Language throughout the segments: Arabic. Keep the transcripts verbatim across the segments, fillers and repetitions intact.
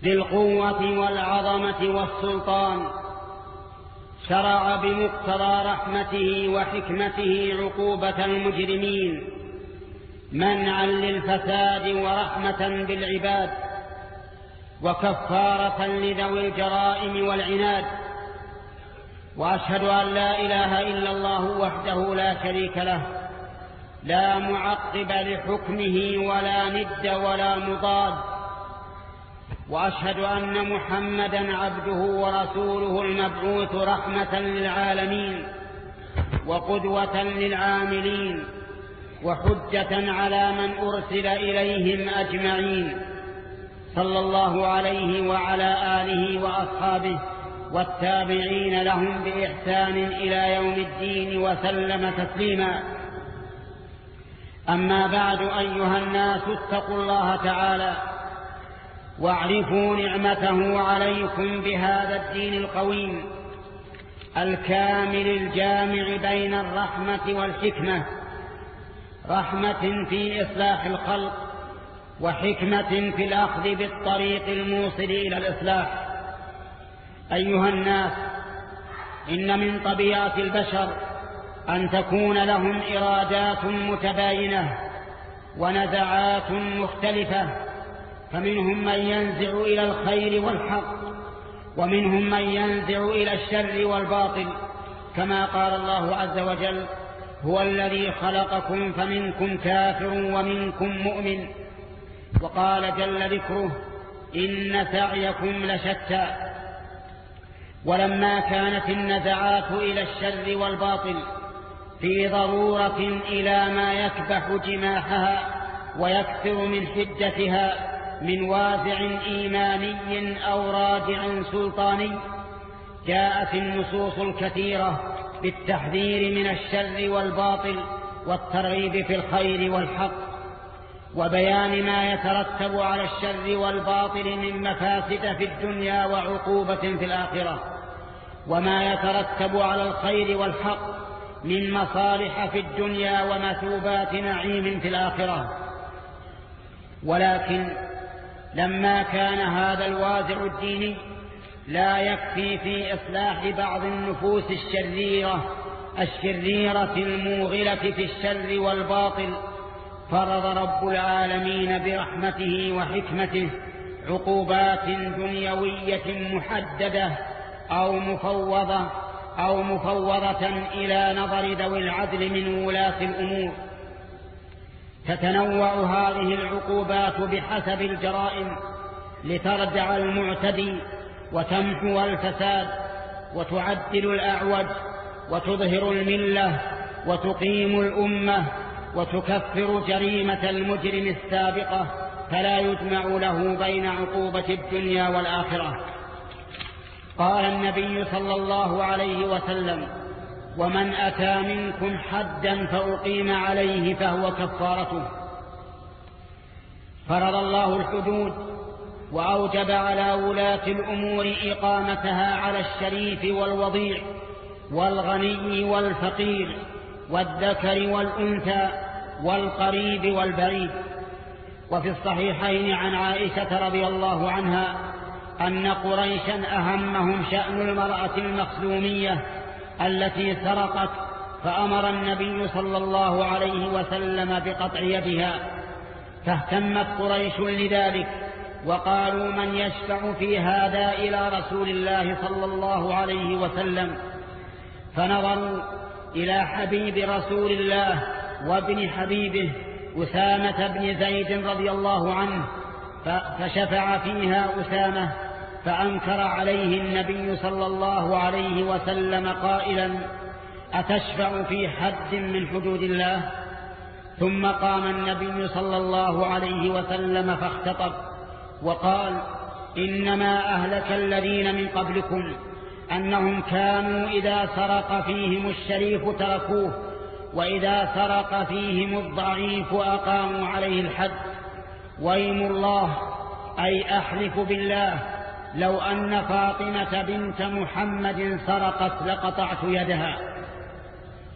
للقوة والعظمة والسلطان، شرع بمقتضى رحمته وحكمته عقوبة المجرمين منعا للفساد ورحمة بالعباد وكفارة لذوي الجرائم والعناد. وأشهد أن لا إله إلا الله وحده لا شريك له، لا معقب لحكمه ولا ند ولا مضاد. وأشهد أن محمدا عبده ورسوله المبعوث رحمة للعالمين وقدوة للعاملين وحجة على من أرسل إليهم أجمعين، صلى الله عليه وعلى آله وأصحابه والتابعين لهم بإحسان إلى يوم الدين وسلم تسليما. أما بعد، أيها الناس، اتقوا الله تعالى واعرفوا نعمته عليكم بهذا الدين القويم الكامل الجامع بين الرحمة والحكمة، رحمة في إصلاح الخلق وحكمة في الأخذ بالطريق الموصل إلى الإصلاح. أيها الناس، إن من طبيعة البشر أن تكون لهم إرادات متباينة ونزعات مختلفة، فمنهم من ينزع إلى الخير والحق، ومنهم من ينزع إلى الشر والباطل، كما قال الله عز وجل: هو الذي خلقكم فمنكم كافر ومنكم مؤمن. وقال جل ذكره: إن سعيكم لشتى. ولما كانت النزعات إلى الشر والباطل في ضرورة إلى ما يكبح جماحها ويكثر من حدتها من وازع إيماني أو رادع سلطاني، جاءت النصوص الكثيرة بالتحذير من الشر والباطل والترغيب في الخير والحق، وبيان ما يترتب على الشر والباطل من مفاسد في الدنيا وعقوبة في الآخرة، وما يترتب على الخير والحق من مصالح في الدنيا ومثوبات نعيم في الآخرة. ولكن لما كان هذا الوازع الديني لا يكفي في إصلاح بعض النفوس الشريرة الشريرة الموغلة في الشر والباطل، فرض رب العالمين برحمته وحكمته عقوبات دنيوية محددة أو مفوضة أو مفوضة إلى نظر ذوي العدل من ولاة الأمور. تتنوع هذه العقوبات بحسب الجرائم لتردع المعتدي وتمحو الفساد وتعدل الأعوج وتظهر الملة وتقيم الأمة وتكفر جريمة المجرم السابقة، فلا يجمع له بين عقوبة الدنيا والآخرة. قال النبي صلى الله عليه وسلم: ومن أتى منكم حدا فأقيم عليه فهو كفارته. فرض الله الحدود وأوجب على ولاة الأمور إقامتها على الشريف والوضيع والغني والفقير والذكر والأنثى والقريب والبعيد. وفي الصحيحين عن عائشة رضي الله عنها أن قريشا أهمهم شأن المرأة المخزومية التي سرقت، فأمر النبي صلى الله عليه وسلم بقطع يدها، فاهتمت قريش لذلك وقالوا: من يشفع في هذا إلى رسول الله صلى الله عليه وسلم؟ فنظروا إلى حبيب رسول الله وابن حبيبه أسامة بن زيد رضي الله عنه، فشفع فيها أسامة، فأنكر عليه النبي صلى الله عليه وسلم قائلا: أتشفع في حد من حدود الله؟ ثم قام النبي صلى الله عليه وسلم فاختطب وقال: إنما أهلك الذين من قبلكم أنهم كانوا إذا سرق فيهم الشريف تركوه، وإذا سرق فيهم الضعيف أقاموا عليه الحد. ويم الله، أي أحلف بالله، لو أن فاطمة بنت محمد سرقت لقطعت يدها.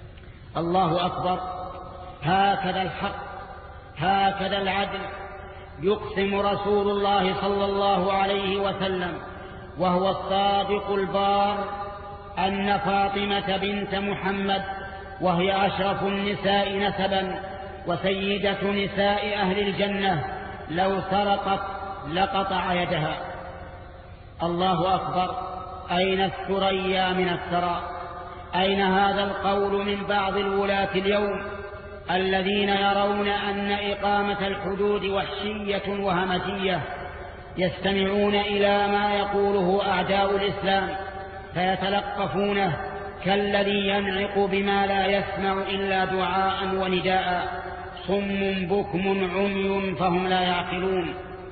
الله أكبر. هكذا الحق، هكذا العدل، يقسم رسول الله صلى الله عليه وسلم وهو الصادق البار أن فاطمة بنت محمد وهي أشرف النساء نسبا وسيدة نساء أهل الجنة لو سرقت لقطع يدها. الله أكبر. أين الثريا من الثرى؟ أين هذا القول من بعض الولاة اليوم الذين يرون أن إقامة الحدود وحشية وهمجية، يستمعون إلى ما يقوله أعداء الإسلام فيتلقفونه كالذي ينعق بما لا يسمع إلا دعاء ونداء، صم بكم عمي فهم لا يعقلون.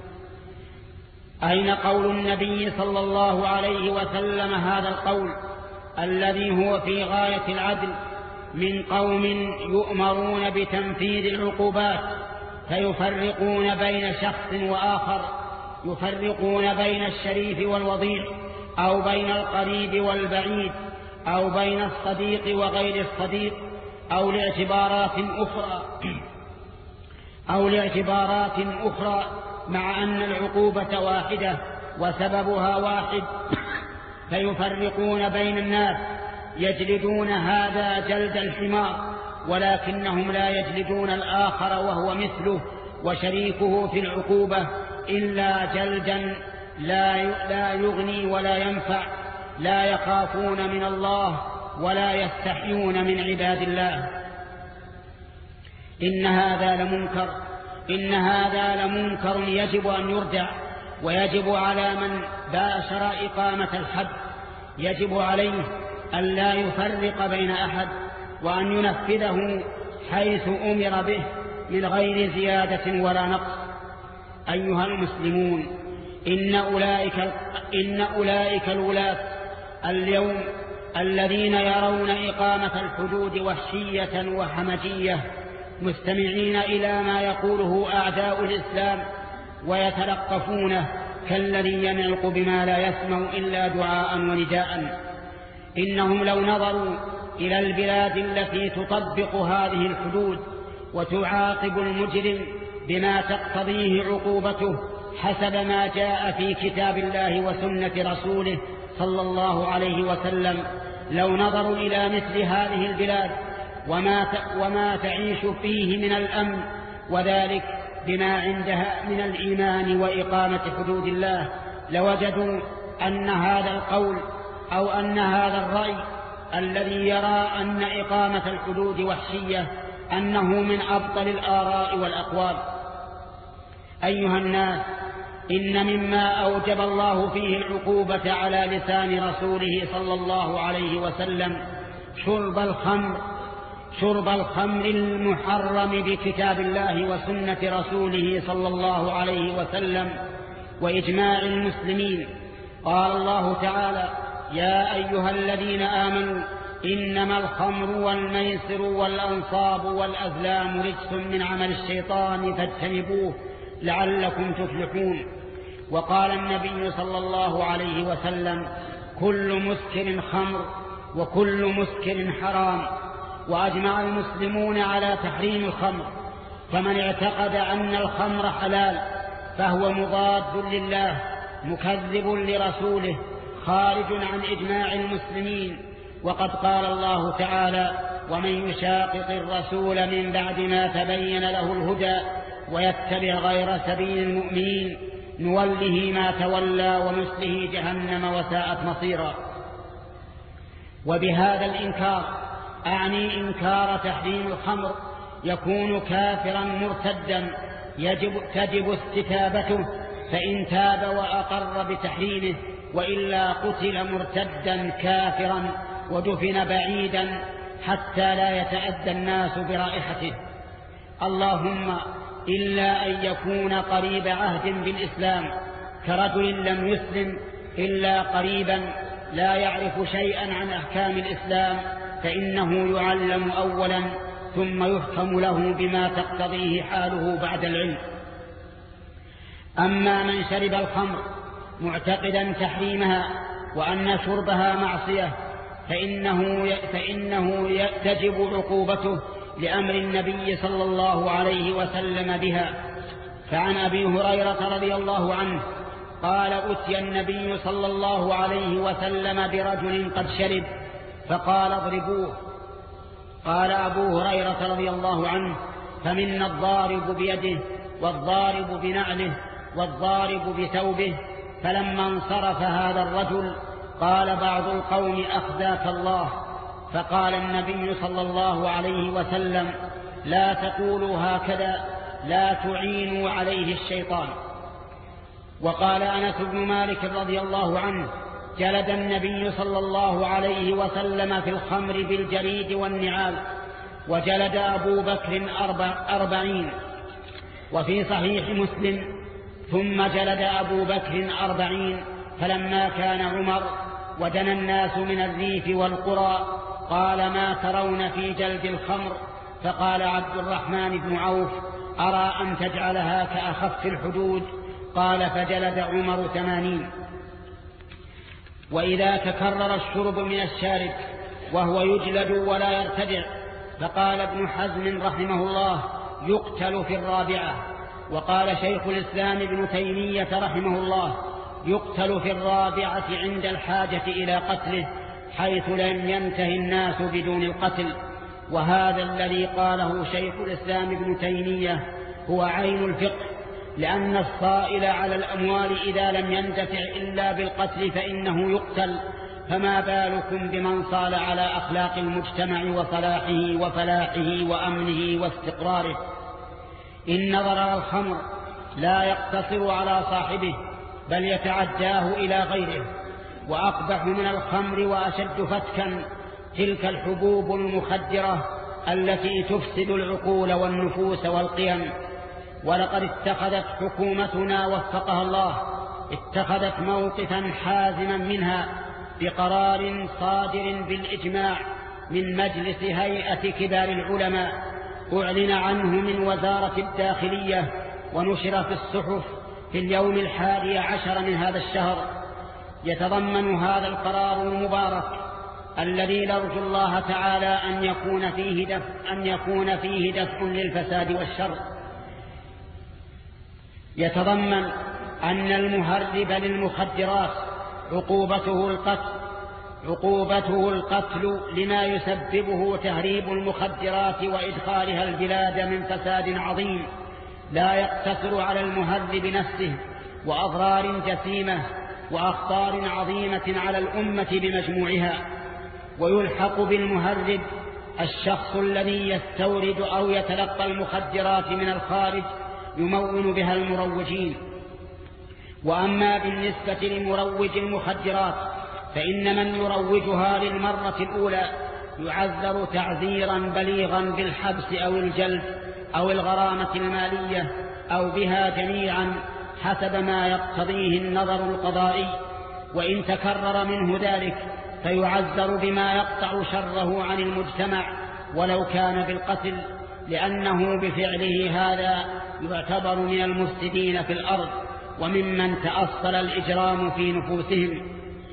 أين قول النبي صلى الله عليه وسلم هذا القول الذي هو في غاية العدل من قوم يؤمرون بتنفيذ العقوبات فيفرقون بين شخص وآخر، يفرقون بين الشريف والوضيع، أو بين القريب والبعيد، أو بين الصديق وغير الصديق، أو لاعتبارات أخرى أو لاعتبارات أخرى مع أن العقوبة واحدة وسببها واحد، فيفرقون بين الناس، يجلدون هذا جلد الحمار ولكنهم لا يجلدون الآخر وهو مثله وشريكه في العقوبة إلا جلدا لا يغني ولا ينفع، لا يخافون من الله ولا يستحيون من عباد الله. إن هذا لمنكر إن هذا لمنكر يجب أن يردع، ويجب على من باشر إقامة الحد يجب عليه أن لا يفرق بين أحد، وأن ينفذه حيث أمر به من غير زيادة ولا نقص. أيها المسلمون، إن أولئك, إن أولئك الولاة اليوم الذين يرون إقامة الحدود وحشية وحمجية مستمعين إلى ما يقوله أعداء الإسلام ويتلقفونه كالذي ينعق بما لا يسمع إلا دعاء ونداء، إنهم لو نظروا إلى البلاد التي تطبق هذه الحدود وتعاقب المجرم بما تقتضيه عقوبته حسب ما جاء في كتاب الله وسنة رسوله صلى الله عليه وسلم، لو نظروا إلى مثل هذه البلاد وما وما تعيش فيه من الأمن، وذلك بما عندها من الإيمان وإقامة حدود الله، لوجدوا أن هذا القول أو أن هذا الرأي الذي يرى أن إقامة الحدود وحشية أنه من أبطل الآراء والأقوال. أيها الناس، إن مما أوجب الله فيه العقوبة على لسان رسوله صلى الله عليه وسلم شرب الخمر شرب الخمر المحرم بكتاب الله وسنة رسوله صلى الله عليه وسلم وإجماع المسلمين. قال الله تعالى: يا أيها الذين آمنوا إنما الخمر والميسر والأنصاب والأزلام رجس من عمل الشيطان فاجتنبوه لعلكم تفلحون. وقال النبي صلى الله عليه وسلم: كل مسكر خمر وكل مسكر حرام. وأجمع المسلمون على تحريم الخمر، فمن اعتقد أن الخمر حلال فهو مضاد لله مكذب لرسوله خارج عن إجماع المسلمين. وقد قال الله تعالى: ومن يشاقق الرسول من بعد ما تبين له الهدى ويتبع غير سبيل المؤمنين نوله ما تولى ونصله جهنم وساءت مصيرا. وبهذا الإنكار أعني إنكار تحريم الخمر يكون كافرا مرتدا يجب تجب استتابته، فإن تاب وأقر بتحريمه، وإلا قتل مرتدا كافرا ودفن بعيدا حتى لا يتأذى الناس برائحته. اللهم إلا أن يكون قريب عهد بالإسلام كرجل لم يسلم إلا قريبا لا يعرف شيئا عن أحكام الإسلام، فإنه يعلم أولا ثم يحكم له بما تقتضيه حاله بعد العلم. أما من شرب الخمر معتقدا تحريمها وأن شربها معصية فإنه, فإنه تجب عقوبته لأمر النبي صلى الله عليه وسلم بها، فعن أبي هريرة رضي الله عنه قال أتي النبي صلى الله عليه وسلم برجل قد شرب فقال اضربوه. قال أبو هريرة رضي الله عنه فمنا الضارب بيده والضارب بنعله والضارب بثوبه. فلما انصرف هذا الرجل قال بعض القوم أخزاك الله. فقال النبي صلى الله عليه وسلم لا تقولوا هكذا لا تعينوا عليه الشيطان. وقال أنس بن مالك رضي الله عنه جلد النبي صلى الله عليه وسلم في الخمر بالجريد والنعال وجلد أبو بكر أربع أربعين. وفي صحيح مسلم ثم جلد أبو بكر أربعين. فلما كان عمر ودنا الناس من الريف والقرى قال ما ترون في جلد الخمر؟ فقال عبد الرحمن بن عوف أرى أن تجعلها كأخف الحدود. قال فجلد عمر ثمانين. وإذا تكرر الشرب من الشارب وهو يجلد ولا يرتدع. فقال ابن حزم رحمه الله يقتل في الرابعة. وقال شيخ الإسلام ابن تيمية رحمه الله يقتل في الرابعة عند الحاجة إلى قتله حيث لم ينتهي الناس بدون القتل. وهذا الذي قاله شيخ الإسلام ابن تيمية هو عين الفقه، لأن الصائل على الأموال إذا لم يندفع إلا بالقتل فإنه يقتل، فما بالكم بمن صال على أخلاق المجتمع وصلاحه وفلاحه وأمنه واستقراره. إن ضرر الخمر لا يقتصر على صاحبه بل يتعداه إلى غيره. وأقبح من الخمر وأشد فتكا تلك الحبوب المخدرة التي تفسد العقول والنفوس والقيم. ولقد اتخذت حكومتنا وفقها الله اتخذت موقفا حازما منها بقرار صادر بالإجماع من مجلس هيئة كبار العلماء أعلن عنه من وزارة الداخلية ونشر في الصحف في اليوم الحادي عشر من هذا الشهر. يتضمن هذا القرار المبارك الذي نرجو الله تعالى أن يكون فيه دفع, أن يكون فيه دفع للفساد والشر. يتضمن أن المهرب للمخدرات عقوبته القتل عقوبته القتل لما يسببه تهريب المخدرات وإدخالها البلاد من فساد عظيم لا يقتصر على المهرب نفسه وأضرار جسيمة وأخطار عظيمة على الأمة بمجموعها. ويلحق بالمهرب الشخص الذي يستورد أو يتلقى المخدرات من الخارج يمون بها المروجين. وأما بالنسبة لمروج المخدرات فإن من يروجها للمرة الأولى يعذر تعذيرا بليغا بالحبس أو الجلد أو الغرامة المالية أو بها جميعا حسب ما يقتضيه النظر القضائي. وإن تكرر منه ذلك فيعذر بما يقطع شره عن المجتمع ولو كان بالقتل، لأنه بفعله هذا يعتبر من المفسدين في الأرض وممن تأصل الإجرام في نفوسهم.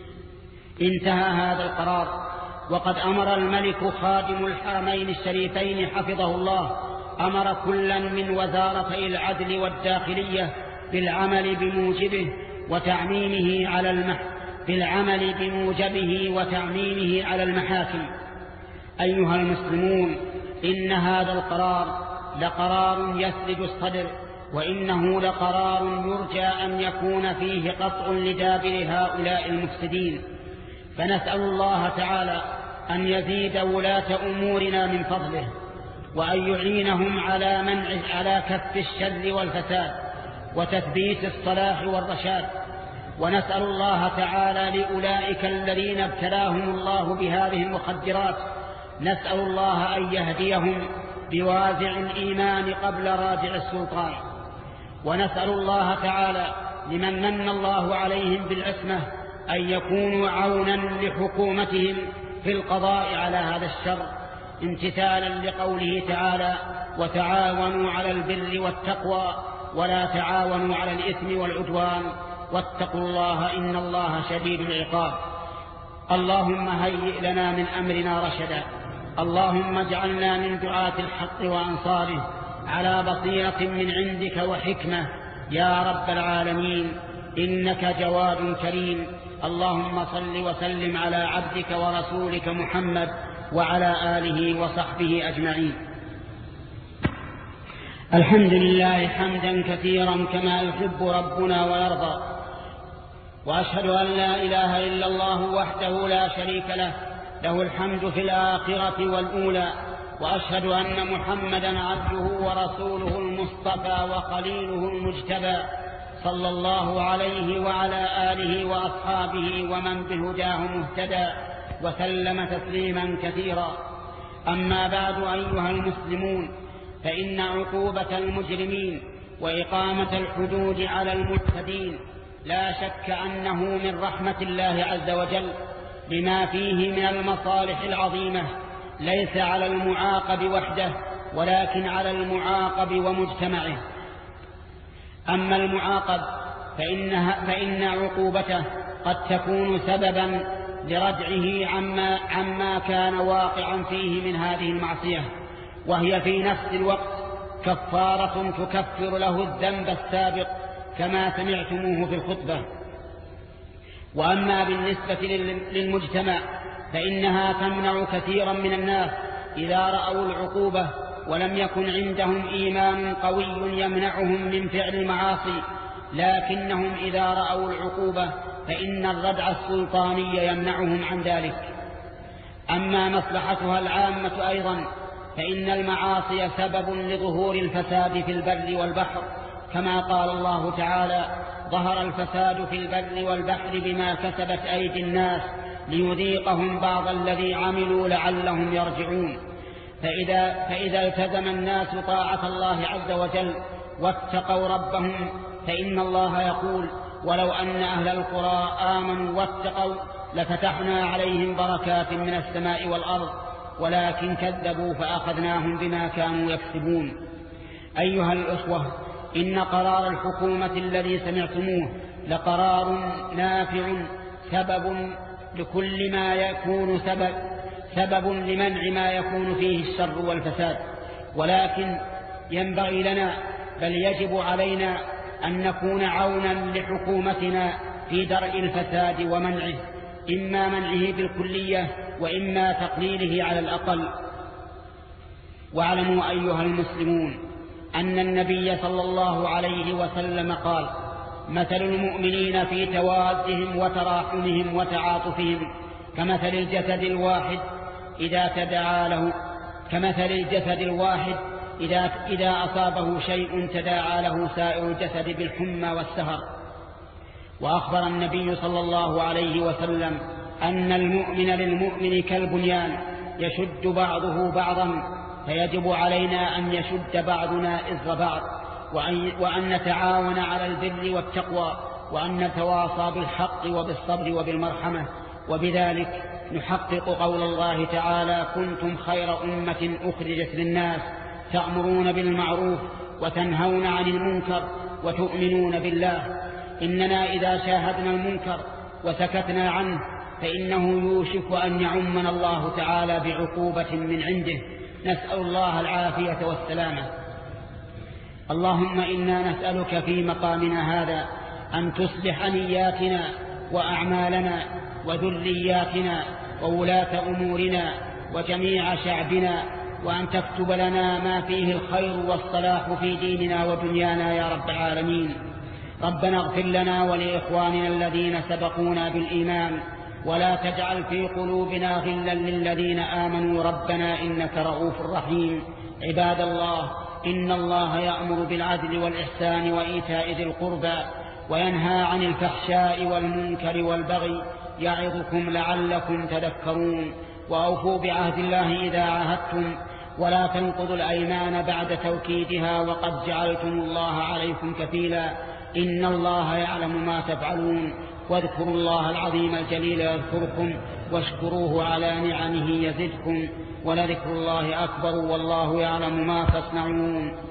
انتهى هذا القرار. وقد أمر الملك خادم الحرمين الشريفين حفظه الله أمر كلا من وزارتي العدل والداخلية بالعمل بموجبه وتعميمه على المح بالعمل بموجبه وتعميمه على المحاكم. أيها المسلمون، إن هذا القرار لقرار يسلج الصدر، وإنه لقرار يرجى أن يكون فيه قطع لدابر هؤلاء المفسدين. فنسأل الله تعالى أن يزيد ولاة أمورنا من فضله وأن يعينهم على منع على كف الشر والفساد وتثبيت الصلاح والرشاد. ونسأل الله تعالى لأولئك الذين ابتلاهم الله بهذه المخدرات، نسأل الله أن يهديهم بوازع الإيمان قبل راجع السلطان. ونسأل الله تعالى لمن من الله عليهم بالعصمة أن يكونوا عونا لحكومتهم في القضاء على هذا الشر، امتثالا لقوله تعالى: وتعاونوا على البر والتقوى ولا تعاونوا على الإثم والعدوان واتقوا الله إن الله شديد العقاب. اللهم هيئ لنا من أمرنا رشدا، اللهم اجعلنا من دعاة الحق وأنصاره على بصيرة من عندك وحكمة يا رب العالمين، إنك جواد كريم. اللهم صل وسلم على عبدك ورسولك محمد وعلى آله وصحبه أجمعين. الحمد لله حمدا كثيرا كما يحب ربنا ويرضى، وأشهد أن لا إله إلا الله وحده لا شريك له، له الحمد في الآخرة والأولى، وأشهد أن محمدا عبده ورسوله المصطفى وخليله المجتبى، صلى الله عليه وعلى آله وأصحابه ومن بهداه مهتدى، وسلم تسليما كثيرا. أما بعد أيها المسلمون، فإن عقوبة المجرمين وإقامة الحدود على المعتدين لا شك أنه من رحمة الله عز وجل لما فيه من المصالح العظيمة، ليس على المعاقب وحده ولكن على المعاقب ومجتمعه. أما المعاقب فإنها فإن عقوبته قد تكون سببا لردعه عما, عما كان واقعا فيه من هذه المعصية، وهي في نفس الوقت كفارة تكفر له الذنب السابق كما سمعتموه في الخطبة. وأما بالنسبة للمجتمع فإنها تمنع كثيرا من الناس إذا رأوا العقوبة ولم يكن عندهم إيمان قوي يمنعهم من فعل المعاصي، لكنهم إذا رأوا العقوبة فإن الردع السلطاني يمنعهم عن ذلك. أما مصلحتها العامة أيضا فإن المعاصي سبب لظهور الفساد في البر والبحر، كما قال الله تعالى: ظهر الفساد في البر والبحر بما كسبت أيدي الناس ليذيقهم بعض الذي عملوا لعلهم يرجعون. فإذا, فإذا التزم الناس طاعة الله عز وجل واتقوا ربهم فإن الله يقول: ولو أن أهل القرى آمنوا واتقوا لفتحنا عليهم بركات من السماء والأرض ولكن كذبوا فأخذناهم بما كانوا يكسبون. أيها الأخوة، إن قرار الحكومة الذي سمعتموه لقرار نافع، سبب لكل ما يكون سبب سبب لمنع ما يكون فيه الشر والفساد، ولكن ينبغي لنا بل يجب علينا أن نكون عونا لحكومتنا في درء الفساد ومنعه، إما منعه بالكلية وإما تقليله على الأقل. واعلموا أيها المسلمون أن النبي صلى الله عليه وسلم قال: مثل المؤمنين في توادهم وتراحمهم وتعاطفهم كمثل الجسد الواحد إذا تداعى له كمثل الجسد الواحد إذا, إذا أصابه شيء تداعى له سائر الجسد بالحمى والسهر. وأخبر النبي صلى الله عليه وسلم أن المؤمن للمؤمن كالبنيان يشد بعضه بعضا، فيجب علينا أن يشد بعضنا إزر بعض، وأن, وأن نتعاون على البر والتقوى، وأن نتواصى بالحق وبالصبر وبالمرحمة، وبذلك نحقق قول الله تعالى: كنتم خير أمة أخرجت للناس تأمرون بالمعروف وتنهون عن المنكر وتؤمنون بالله. إننا إذا شاهدنا المنكر وسكتنا عنه فإنه يوشك أن يعمنا الله تعالى بعقوبة من عنده، نسأل الله العافية والسلامة. اللهم إنا نسألك في مقامنا هذا أن تصلح نياتنا وأعمالنا وذرياتنا وولاة أمورنا وجميع شعبنا، وأن تكتب لنا ما فيه الخير والصلاح في ديننا ودنيانا يا رب العالمين. ربنا اغفر لنا ولإخواننا الذين سبقونا بالإيمان، ولا تجعل في قلوبنا غلا للذين آمنوا ربنا إنك رؤوف رحيم. عباد الله، إن الله يأمر بالعدل والإحسان وإيتاء ذي القربى وينهى عن الفحشاء والمنكر والبغي، يعظكم لعلكم تذكرون. وأوفوا بعهد الله إذا عاهدتم، ولا تنقضوا الأيمان بعد توكيدها وقد جعلتم الله عليكم كفيلا، إن الله يعلم ما تفعلون. واذكروا الله العظيم الجليل يذكركم، واشكروه على نعمه يزدكم، ولذكر الله أكبر والله يعلم ما تصنعون.